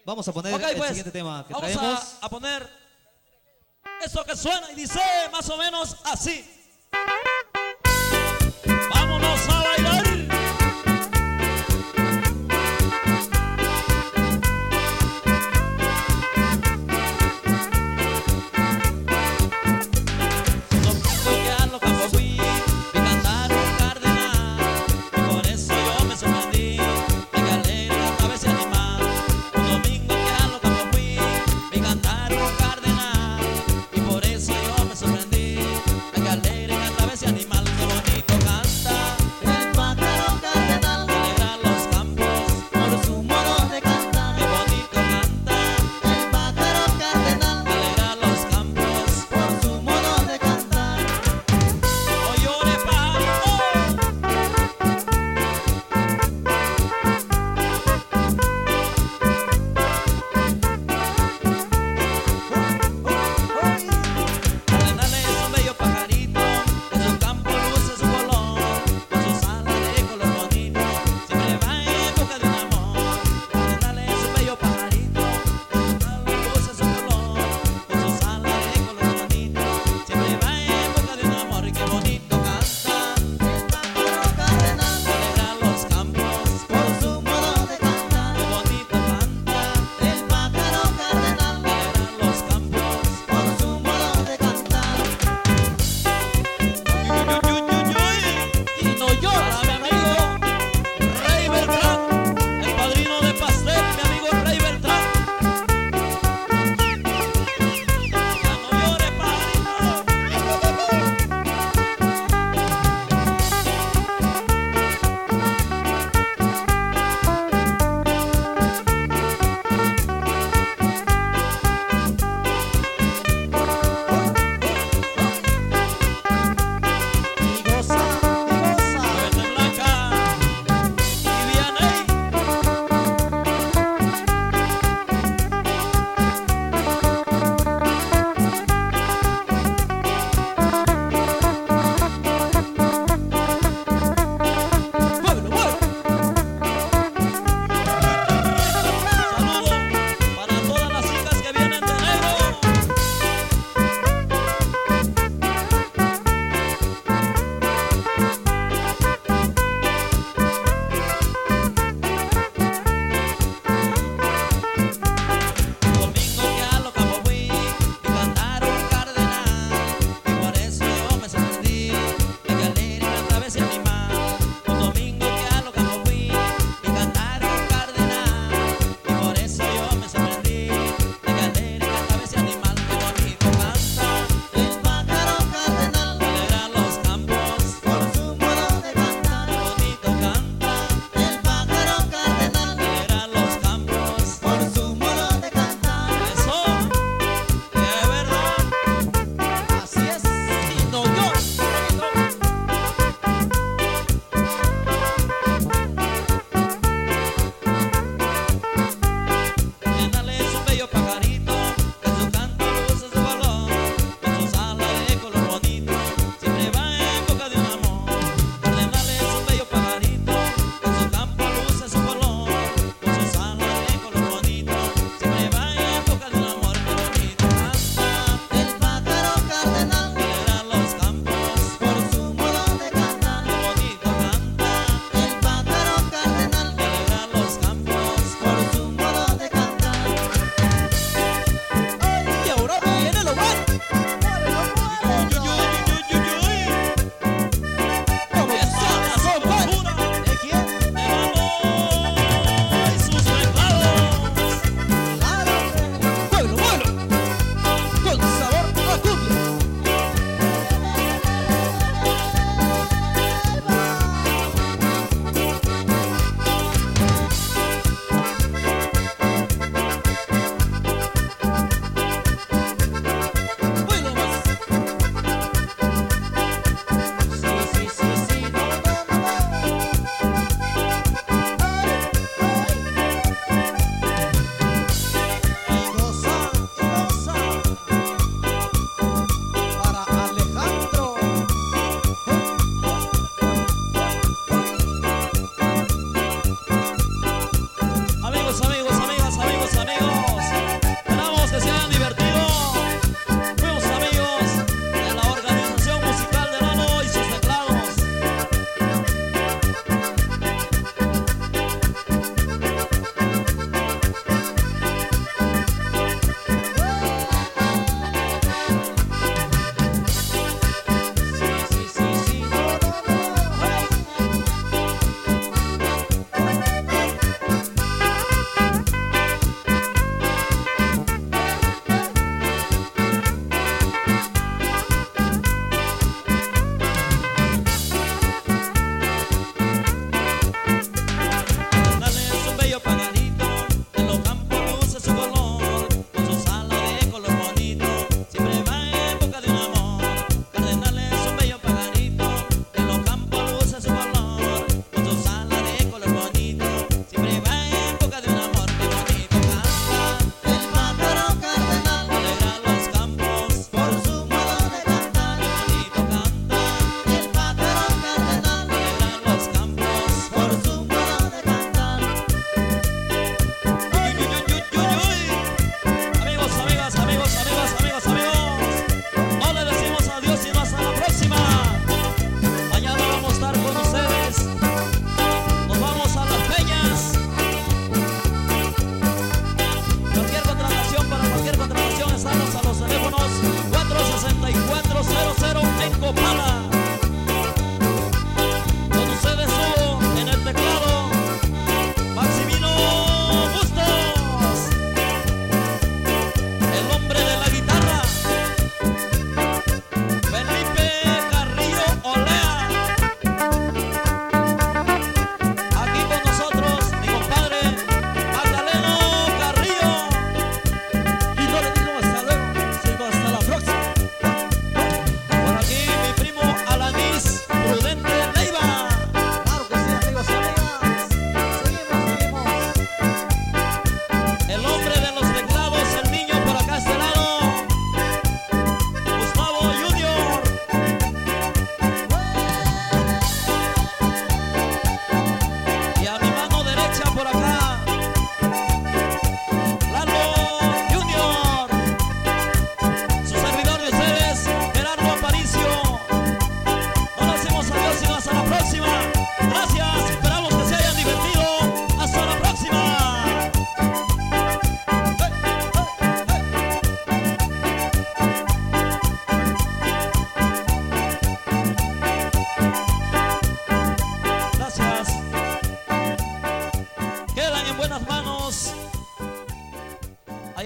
vamos a poner Ok, el pues, siguiente tema que vamos traemos. a poner eso que suena y dice más o menos así. Vámonos a bailar. Animal, qué bonito canta.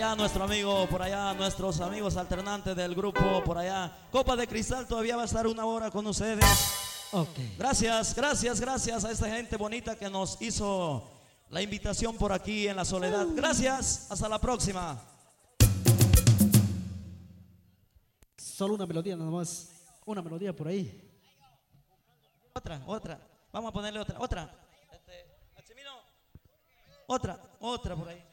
allá nuestro amigo, por allá nuestros amigos alternantes del grupo, por allá. Copa de Cristal todavía va a estar una hora con ustedes. Okay. Gracias, gracias, gracias a esta gente bonita que nos hizo la invitación por aquí en La Soledad. Gracias, hasta la próxima. Solo una melodía nada más. Una melodía por ahí. Otra. Vamos a ponerle otra. Maximino. Otra por ahí.